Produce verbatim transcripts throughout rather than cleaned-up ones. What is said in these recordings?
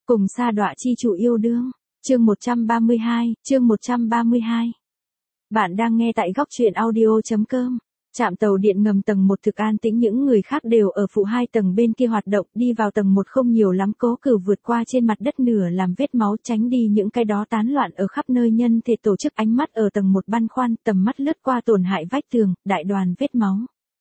Cùng sa đọa chi chủ yêu đương. Chương một trăm ba mươi hai, chương một trăm ba mươi hai. Bạn đang nghe tại góc truyện audio.com. Trạm tàu điện ngầm tầng một thực an tĩnh, những người khác đều ở phụ hai tầng bên kia hoạt động, đi vào tầng một không nhiều lắm. Cố Cửu vượt qua trên mặt đất nửa làm vết máu, tránh đi những cái đó tán loạn ở khắp nơi nhân thể tổ chức, ánh mắt ở tầng một băn khoăn, tầm mắt lướt qua tổn hại vách tường, đại đoàn vết máu.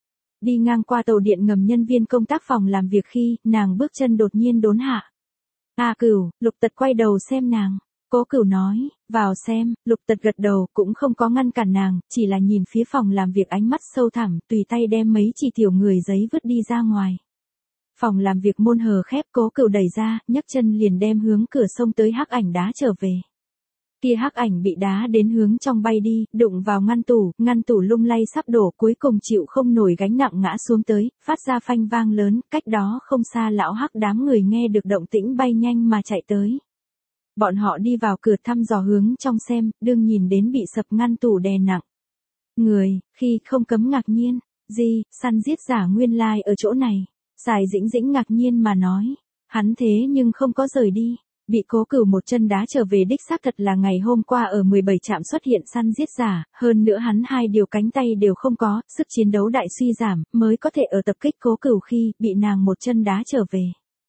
Đi ngang qua tàu điện ngầm nhân viên công tác phòng làm việc khi, nàng bước chân đột nhiên đốn hạ. "A Cửu." Lục Tật quay đầu xem nàng. Cố Cửu nói, "Vào xem." Lục Tật gật đầu, cũng không có ngăn cản nàng, chỉ là nhìn phía phòng làm việc, ánh mắt sâu thẳm, tùy tay đem mấy chỉ tiểu người giấy vứt đi ra ngoài. Phòng làm việc môn hờ khép, Cố Cửu đẩy ra, nhấc chân liền đem hướng cửa xông tới hắc ảnh đá trở về. Kia hắc ảnh bị đá đến hướng trong bay đi, đụng vào ngăn tủ, ngăn tủ lung lay sắp đổ, cuối cùng chịu không nổi gánh nặng ngã xuống tới, phát ra phanh vang lớn, cách đó không xa lão hắc đám người nghe được động tĩnh bay nhanh mà chạy tới. Bọn họ đi vào cửa thăm dò hướng trong xem, đương nhìn đến bị sập ngăn tủ đè nặng người, khi không cấm ngạc nhiên, "Gì, săn giết giả nguyên lai ở chỗ này." Sài Dĩnh Dĩnh ngạc nhiên mà nói, "Hắn thế nhưng không có rời đi." Bị Cố Cửu một chân đá trở về đích xác thật là ngày hôm qua ở mười bảy trạm xuất hiện săn giết giả, hơn nữa hắn hai điều cánh tay đều không có, sức chiến đấu đại suy giảm, mới có thể ở tập kích Cố Cửu khi bị nàng một chân đá trở về.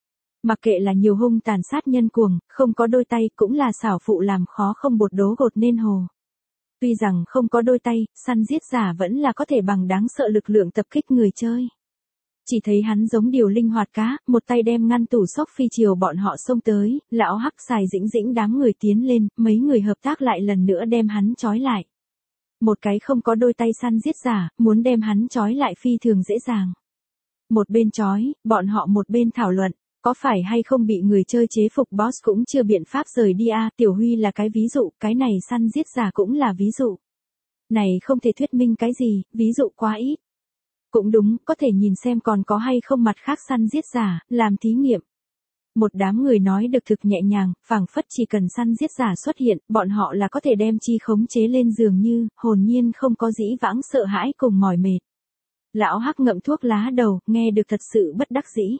Mặc kệ là nhiều hung tàn sát nhân cuồng, không có đôi tay, cũng là xảo phụ làm khó không bột đố gột nên hồ. Tuy rằng không có đôi tay, săn giết giả vẫn là có thể bằng đáng sợ lực lượng tập kích người chơi. Chỉ thấy hắn giống điều linh hoạt cá, một tay đem ngăn tủ sốc phi chiều bọn họ xông tới, lão hắc Sài Dĩnh Dĩnh đám người tiến lên, mấy người hợp tác lại lần nữa đem hắn trói lại. Một cái không có đôi tay săn giết giả, muốn đem hắn trói lại phi thường dễ dàng. Một bên trói, bọn họ một bên thảo luận, có phải hay không bị người chơi chế phục boss cũng chưa biện pháp rời đi a. Tiểu Huy là cái ví dụ, cái này săn giết giả cũng là ví dụ. Này không thể thuyết minh cái gì, ví dụ quá ít. Cũng đúng, có thể nhìn xem còn có hay không mặt khác săn giết giả, làm thí nghiệm. Một đám người nói được thực nhẹ nhàng, phảng phất chỉ cần săn giết giả xuất hiện, bọn họ là có thể đem chi khống chế lên giường như, hồn nhiên không có dĩ vãng sợ hãi cùng mỏi mệt. Lão hắc ngậm thuốc lá đầu, nghe được thật sự bất đắc dĩ.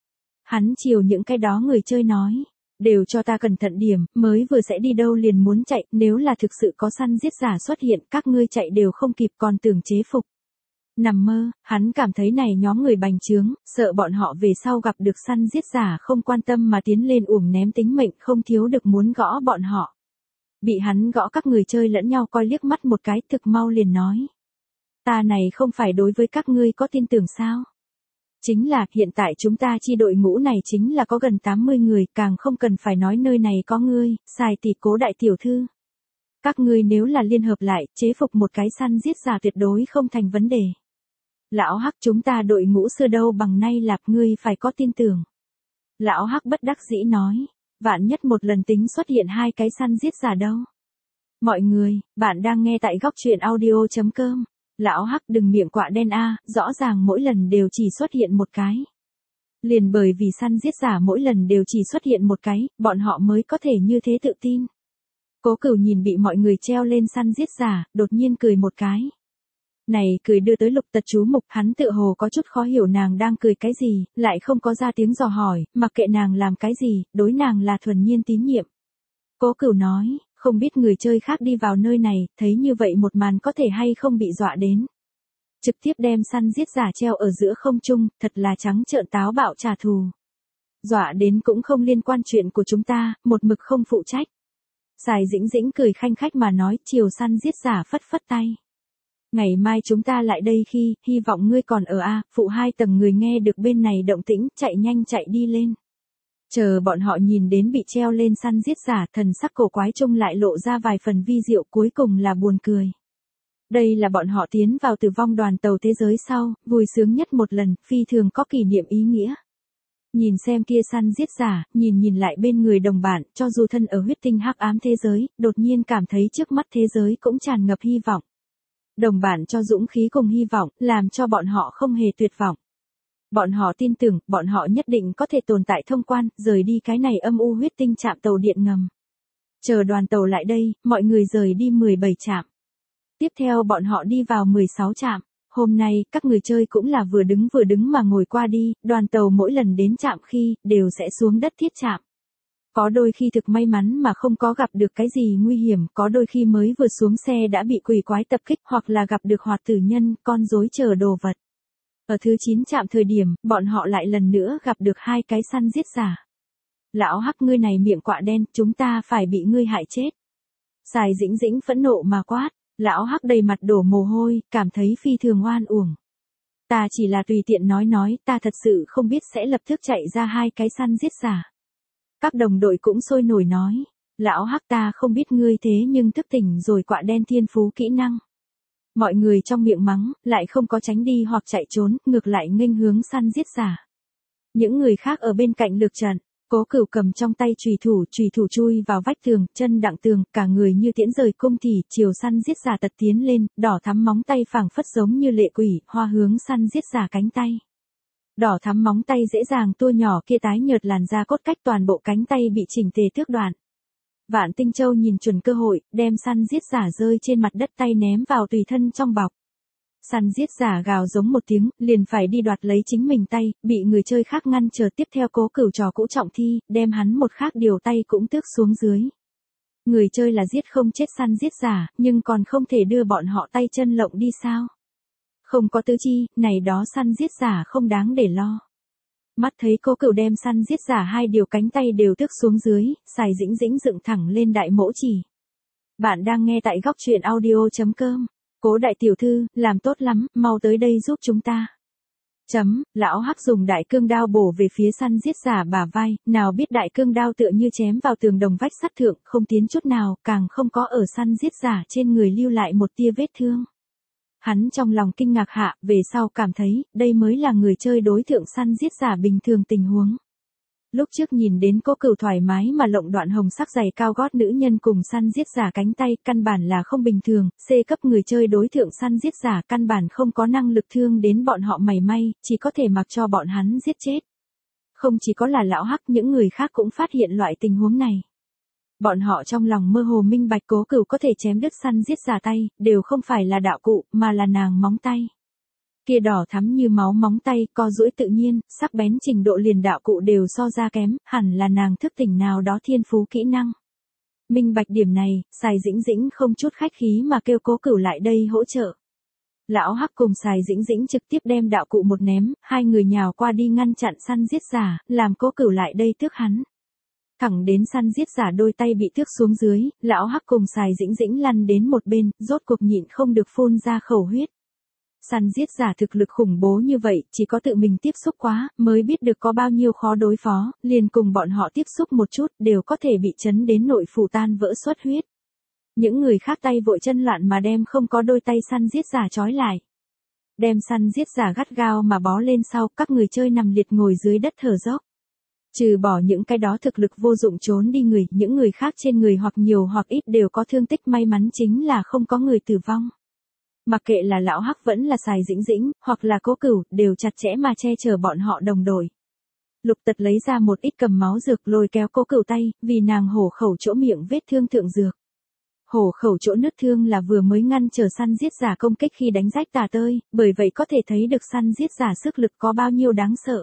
Hắn chiều những cái đó người chơi nói, "Đều cho ta cẩn thận điểm, mới vừa sẽ đi đâu liền muốn chạy, nếu là thực sự có săn giết giả xuất hiện, các ngươi chạy đều không kịp còn tưởng chế phục." Nằm mơ, hắn cảm thấy này nhóm người bành trướng, sợ bọn họ về sau gặp được săn giết giả không quan tâm mà tiến lên uổng ném tính mệnh, không thiếu được muốn gõ bọn họ. Bị hắn gõ, các người chơi lẫn nhau coi liếc mắt một cái, thực mau liền nói, "Ta này không phải đối với các ngươi có tin tưởng sao? Chính là, hiện tại chúng ta chi đội ngũ này chính là có gần tám mươi người, càng không cần phải nói nơi này có ngươi, Sài tỷ, Cố đại tiểu thư. Các ngươi nếu là liên hợp lại, chế phục một cái săn giết giả tuyệt đối không thành vấn đề." Lão hắc, "Chúng ta đội ngũ xưa đâu bằng nay lạp, ngươi phải có tin tưởng." Lão hắc bất đắc dĩ nói, "Vạn nhất một lần tính xuất hiện hai cái săn giết giả đâu." Mọi người, bạn đang nghe tại góc truyện audio.com. Lão hắc, "Đừng miệng quạ đen a, rõ ràng mỗi lần đều chỉ xuất hiện một cái." Liền bởi vì săn giết giả mỗi lần đều chỉ xuất hiện một cái, bọn họ mới có thể như thế tự tin. Cố Cửu nhìn bị mọi người treo lên săn giết giả, đột nhiên cười một cái. Này cười đưa tới Lục Tật chú mục, hắn tự hồ có chút khó hiểu nàng đang cười cái gì, lại không có ra tiếng dò hỏi, mặc kệ nàng làm cái gì, đối nàng là thuần nhiên tín nhiệm. Cố Cửu nói, "Không biết người chơi khác đi vào nơi này, thấy như vậy một màn có thể hay không bị dọa đến. Trực tiếp đem săn giết giả treo ở giữa không trung, thật là trắng trợn táo bạo trả thù. Dọa đến cũng không liên quan chuyện của chúng ta, một mực không phụ trách." Sài Dĩnh Dĩnh cười khanh khách mà nói, chiều săn giết giả phất phất tay. "Ngày mai chúng ta lại đây khi, hy vọng ngươi còn ở a." Phụ hai tầng người nghe được bên này động tĩnh, chạy nhanh chạy đi lên. Chờ bọn họ nhìn đến bị treo lên săn giết giả, thần sắc cổ quái chung lại lộ ra vài phần vi diệu, cuối cùng là buồn cười. Đây là bọn họ tiến vào tử vong đoàn tàu thế giới sau, vui sướng nhất một lần, phi thường có kỷ niệm ý nghĩa. Nhìn xem kia săn giết giả, nhìn nhìn lại bên người đồng bạn, cho dù thân ở huyết tinh hắc ám thế giới, đột nhiên cảm thấy trước mắt thế giới cũng tràn ngập hy vọng. Đồng bạn cho dũng khí cùng hy vọng, làm cho bọn họ không hề tuyệt vọng. Bọn họ tin tưởng, bọn họ nhất định có thể tồn tại thông quan, rời đi cái này âm u huyết tinh trạm tàu điện ngầm. Chờ đoàn tàu lại đây, mọi người rời đi mười bảy trạm. Tiếp theo bọn họ đi vào mười sáu trạm. Hôm nay, các người chơi cũng là vừa đứng vừa đứng mà ngồi qua đi, đoàn tàu mỗi lần đến trạm khi, đều sẽ xuống đất thiết trạm. Có đôi khi thực may mắn mà không có gặp được cái gì nguy hiểm, có đôi khi mới vừa xuống xe đã bị quỷ quái tập kích hoặc là gặp được hoạt tử nhân, con rối chờ đồ vật. Ở thứ chín trạm thời điểm, bọn họ lại lần nữa gặp được hai cái săn giết giả. Lão Hắc, ngươi này miệng quạ đen, chúng ta phải bị ngươi hại chết. Sài Dĩnh Dĩnh phẫn nộ mà quát, Lão Hắc đầy mặt đổ mồ hôi, cảm thấy phi thường oan uổng. Ta chỉ là tùy tiện nói nói, ta thật sự không biết sẽ lập tức chạy ra hai cái săn giết giả. Các đồng đội cũng sôi nổi nói, Lão Hắc, ta không biết ngươi thế nhưng thức tỉnh rồi quạ đen thiên phú kỹ năng. Mọi người trong miệng mắng, lại không có tránh đi hoặc chạy trốn, ngược lại nghênh hướng săn giết giả. Những người khác ở bên cạnh lược trận, Cố Cửu cầm trong tay chùy thủ, chùy thủ chui vào vách tường, chân đặng tường, cả người như tiễn rời cung thì, chiều săn giết giả tật tiến lên, đỏ thắm móng tay phảng phất giống như lệ quỷ, hoa hướng săn giết giả cánh tay. Đỏ thắm móng tay dễ dàng tua nhỏ kia tái nhợt làn da cốt cách, toàn bộ cánh tay bị chỉnh tề tước đoạn. Vạn Tinh Châu nhìn chuẩn cơ hội, đem săn giết giả rơi trên mặt đất, tay ném vào tùy thân trong bọc. Săn giết giả gào giống một tiếng, liền phải đi đoạt lấy chính mình tay, bị người chơi khác ngăn chờ. Tiếp theo Cố Cửu trò cũ trọng thi, đem hắn một khác điều tay cũng tước xuống dưới. Người chơi là giết không chết săn giết giả, nhưng còn không thể đưa bọn họ tay chân lộng đi sao? Không có tứ chi, này đó săn giết giả không đáng để lo. Mắt thấy Cố Cửu đem săn giết giả hai điều cánh tay đều tước xuống dưới, Sài Dĩnh Dĩnh dựng thẳng lên đại mỗ chỉ. Bạn đang nghe tại góc truyện audio chấm com. Cố đại tiểu thư, làm tốt lắm, mau tới đây giúp chúng ta. Chấm, Lão Hắc dùng đại cương đao bổ về phía săn giết giả bả vai, nào biết đại cương đao tựa như chém vào tường đồng vách sắt thượng, không tiến chút nào, càng không có ở săn giết giả trên người lưu lại một tia vết thương. Hắn trong lòng kinh ngạc hạ, về sau cảm thấy, đây mới là người chơi đối thượng săn giết giả bình thường tình huống. Lúc trước nhìn đến Cố Cửu thoải mái mà lộng đoạn hồng sắc giày cao gót nữ nhân cùng săn giết giả cánh tay, căn bản là không bình thường, C cấp người chơi đối thượng săn giết giả căn bản không có năng lực thương đến bọn họ mảy may, chỉ có thể mặc cho bọn hắn giết chết. Không chỉ có là Lão Hắc, những người khác cũng phát hiện loại tình huống này. Bọn họ trong lòng mơ hồ minh bạch Cố Cửu có thể chém đứt săn giết giả tay, đều không phải là đạo cụ, mà là nàng móng tay. Kia đỏ thắm như máu móng tay, co duỗi tự nhiên, sắc bén trình độ liền đạo cụ đều so ra kém, hẳn là nàng thức tỉnh nào đó thiên phú kỹ năng. Minh bạch điểm này, Sài Dĩnh Dĩnh không chút khách khí mà kêu Cố Cửu lại đây hỗ trợ. Lão Hắc cùng Sài Dĩnh Dĩnh trực tiếp đem đạo cụ một ném, hai người nhào qua đi ngăn chặn săn giết giả, làm Cố Cửu lại đây tước hắn. Thẳng đến săn giết giả đôi tay bị tước xuống dưới, Lão Hắc cùng Sài Dĩnh Dĩnh lăn đến một bên, rốt cuộc nhịn không được phun ra khẩu huyết. Săn giết giả thực lực khủng bố như vậy, chỉ có tự mình tiếp xúc quá, mới biết được có bao nhiêu khó đối phó, liền cùng bọn họ tiếp xúc một chút, đều có thể bị chấn đến nội phủ tan vỡ xuất huyết. Những người khác tay vội chân loạn mà đem không có đôi tay săn giết giả trói lại. Đem săn giết giả gắt gao mà bó lên sau, các người chơi nằm liệt ngồi dưới đất thở dốc. Trừ bỏ những cái đó thực lực vô dụng trốn đi người, những người khác trên người hoặc nhiều hoặc ít đều có thương tích, may mắn chính là không có người tử vong. Mặc kệ là Lão Hắc vẫn là Sài Dĩnh Dĩnh, hoặc là Cố Cửu, đều chặt chẽ mà che chở bọn họ đồng đội. Lục Tật lấy ra một ít cầm máu dược lôi kéo Cố Cửu tay, vì nàng hổ khẩu chỗ miệng vết thương thượng dược. Hổ khẩu chỗ nứt thương là vừa mới ngăn trở săn giết giả công kích khi đánh rách tà tơi, bởi vậy có thể thấy được săn giết giả sức lực có bao nhiêu đáng sợ.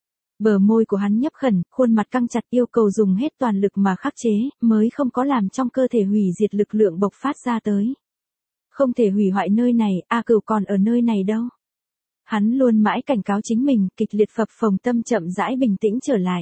Bờ môi của hắn nhấp khẩn, khuôn mặt căng chặt, yêu cầu dùng hết toàn lực mà khắc chế, mới không có làm trong cơ thể hủy diệt lực lượng bộc phát ra tới. Không thể hủy hoại nơi này, A Cửu còn ở nơi này đâu. Hắn luôn mãi cảnh cáo chính mình, kịch liệt phập phồng tâm chậm rãi bình tĩnh trở lại.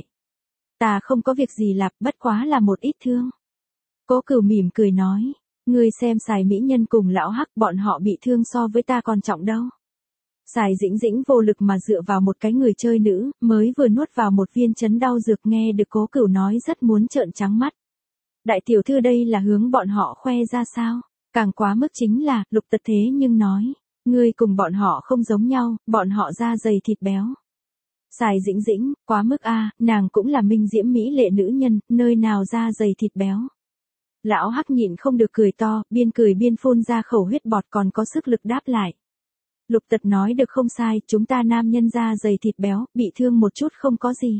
Ta không có việc gì lạp, bất quá là một ít thương. Cố Cửu mỉm cười nói, ngươi xem Sài mỹ nhân cùng Lão Hắc, bọn họ bị thương so với ta còn trọng đâu. Sài Dĩnh Dĩnh vô lực mà dựa vào một cái người chơi nữ, mới vừa nuốt vào một viên chấn đau dược, nghe được Cố Cửu nói rất muốn trợn trắng mắt. Đại tiểu thư đây là hướng bọn họ khoe ra sao? Càng quá mức chính là, Lục Tật thế nhưng nói, ngươi cùng bọn họ không giống nhau, bọn họ da dày thịt béo. Sài Dĩnh Dĩnh, quá mức a, nàng cũng là minh diễm mỹ lệ nữ nhân, nơi nào da dày thịt béo. Lão Hắc nhịn không được cười to, biên cười biên phun ra khẩu huyết bọt, còn có sức lực đáp lại. Lục Tật nói được không sai, chúng ta nam nhân da dày thịt béo, bị thương một chút không có gì.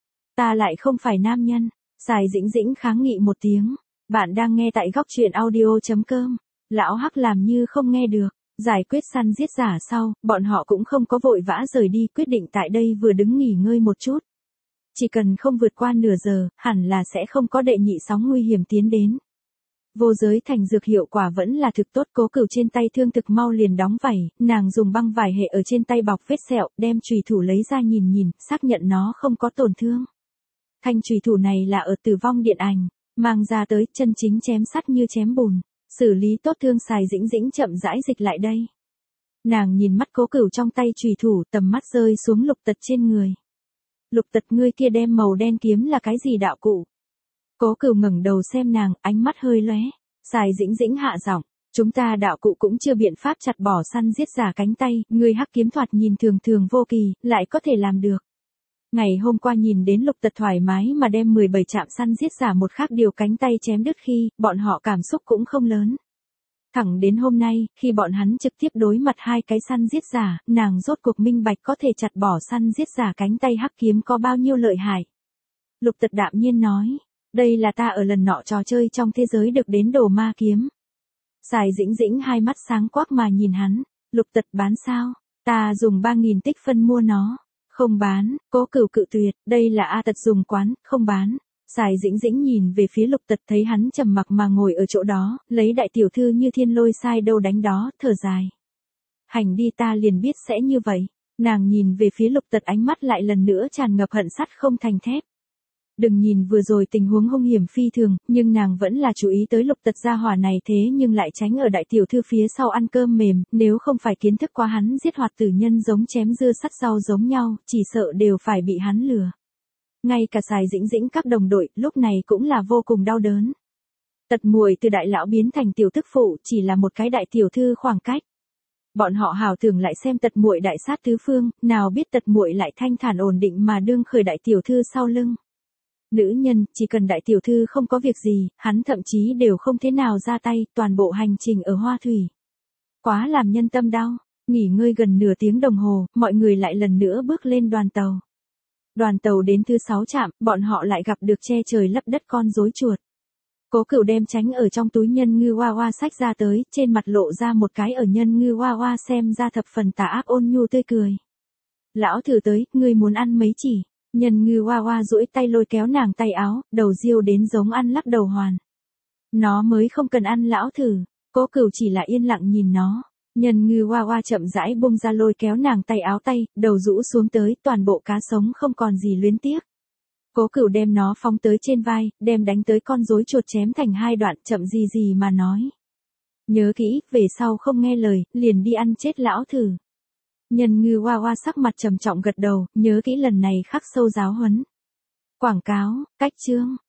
Ta lại không phải nam nhân. Sài Dĩnh Dĩnh kháng nghị một tiếng. Bạn đang nghe tại góc truyện audio chấm com. Lão Hắc làm như không nghe được. Giải quyết săn giết giả sau, bọn họ cũng không có vội vã rời đi, quyết định tại đây vừa đứng nghỉ ngơi một chút. Chỉ cần không vượt qua nửa giờ, hẳn là sẽ không có đệ nhị sóng nguy hiểm tiến đến. Vô giới thành dược hiệu quả vẫn là thực tốt, Cố Cửu trên tay thương thực mau liền đóng vảy, nàng dùng băng vải hệ ở trên tay bọc vết sẹo, đem chùy thủ lấy ra nhìn nhìn, xác nhận nó không có tổn thương. Thanh chùy thủ này là ở Tử Vong Điện Ảnh, mang ra tới, chân chính chém sắt như chém bùn, xử lý tốt thương Sài Dĩnh Dĩnh chậm rãi dịch lại đây. Nàng nhìn mắt Cố Cửu trong tay chùy thủ, tầm mắt rơi xuống Lục Tật trên người. Lục Tật, ngươi kia đem màu đen kiếm là cái gì đạo cụ? Cố Cửu ngẩng đầu xem nàng, ánh mắt hơi lóe. Sài Dĩnh Dĩnh hạ giọng, chúng ta đạo cụ cũng chưa biện pháp chặt bỏ săn giết giả cánh tay, ngươi hắc kiếm thoạt nhìn thường thường vô kỳ, lại có thể làm được. Ngày hôm qua nhìn đến Lục Tật thoải mái mà đem mười bảy trạm săn giết giả một khác điều cánh tay chém đứt khi, bọn họ cảm xúc cũng không lớn. Thẳng đến hôm nay, khi bọn hắn trực tiếp đối mặt hai cái săn giết giả, nàng rốt cuộc minh bạch có thể chặt bỏ săn giết giả cánh tay hắc kiếm có bao nhiêu lợi hại. Lục Tật đạm nhiên nói, đây là ta ở lần nọ trò chơi trong thế giới được đến đồ ma kiếm. Sài Dĩnh Dĩnh hai mắt sáng quắc mà nhìn hắn, Lục Tật bán sao, ta dùng ba nghìn tích phân mua nó, không bán, Cố Cửu cự tuyệt, đây là A Tật dùng quán, không bán. Sài Dĩnh Dĩnh nhìn về phía Lục Tật thấy hắn trầm mặc mà ngồi ở chỗ đó, lấy đại tiểu thư như thiên lôi sai đâu đánh đó, thở dài. Hành đi, ta liền biết sẽ như vậy. Nàng nhìn về phía Lục Tật, ánh mắt lại lần nữa tràn ngập hận sắt không thành thép. Đừng nhìn vừa rồi tình huống hung hiểm phi thường, nhưng nàng vẫn là chú ý tới Lục Tật gia hỏa này, thế nhưng lại tránh ở đại tiểu thư phía sau ăn cơm mềm, nếu không phải kiến thức qua hắn giết hoạt tử nhân giống chém dưa sắt rau giống nhau, chỉ sợ đều phải bị hắn lừa. Ngay cả Sài Dĩnh Dĩnh các đồng đội, lúc này cũng là vô cùng đau đớn. Tật muội từ đại lão biến thành tiểu tức phụ, chỉ là một cái đại tiểu thư khoảng cách. Bọn họ hào tưởng lại xem tật muội đại sát tứ phương, nào biết tật muội lại thanh thản ổn định mà đương khởi đại tiểu thư sau lưng. Nữ nhân, chỉ cần đại tiểu thư không có việc gì, hắn thậm chí đều không thế nào ra tay, toàn bộ hành trình ở Hoa Thủy. Quá làm nhân tâm đau, nghỉ ngơi gần nửa tiếng đồng hồ, mọi người lại lần nữa bước lên đoàn tàu. Đoàn tàu đến thứ sáu trạm, bọn họ lại gặp được che trời lấp đất con rối chuột. Cố Cửu đem tránh ở trong túi nhân ngư hoa hoa xách ra tới, trên mặt lộ ra một cái ở nhân ngư hoa hoa xem ra thập phần tà ác ôn nhu tươi cười. Lão thử tới, ngươi muốn ăn mấy chỉ? Nhân ngư hoa hoa duỗi tay lôi kéo nàng tay áo, đầu riêu đến giống ăn lắc đầu hoàn. Nó mới không cần ăn lão thử, Cố Cửu chỉ là yên lặng nhìn nó. Nhân ngư hoa hoa chậm rãi bung ra lôi kéo nàng tay áo tay, đầu rũ xuống tới, toàn bộ cá sống không còn gì luyến tiếc. Cố Cửu đem nó phóng tới trên vai, đem đánh tới con rối chuột chém thành hai đoạn, chậm gì gì mà nói. Nhớ kỹ, về sau không nghe lời, liền đi ăn chết lão thử. Nhân ngư hoa hoa sắc mặt trầm trọng gật đầu, nhớ kỹ lần này khắc sâu giáo huấn. Quảng cáo, cách chương.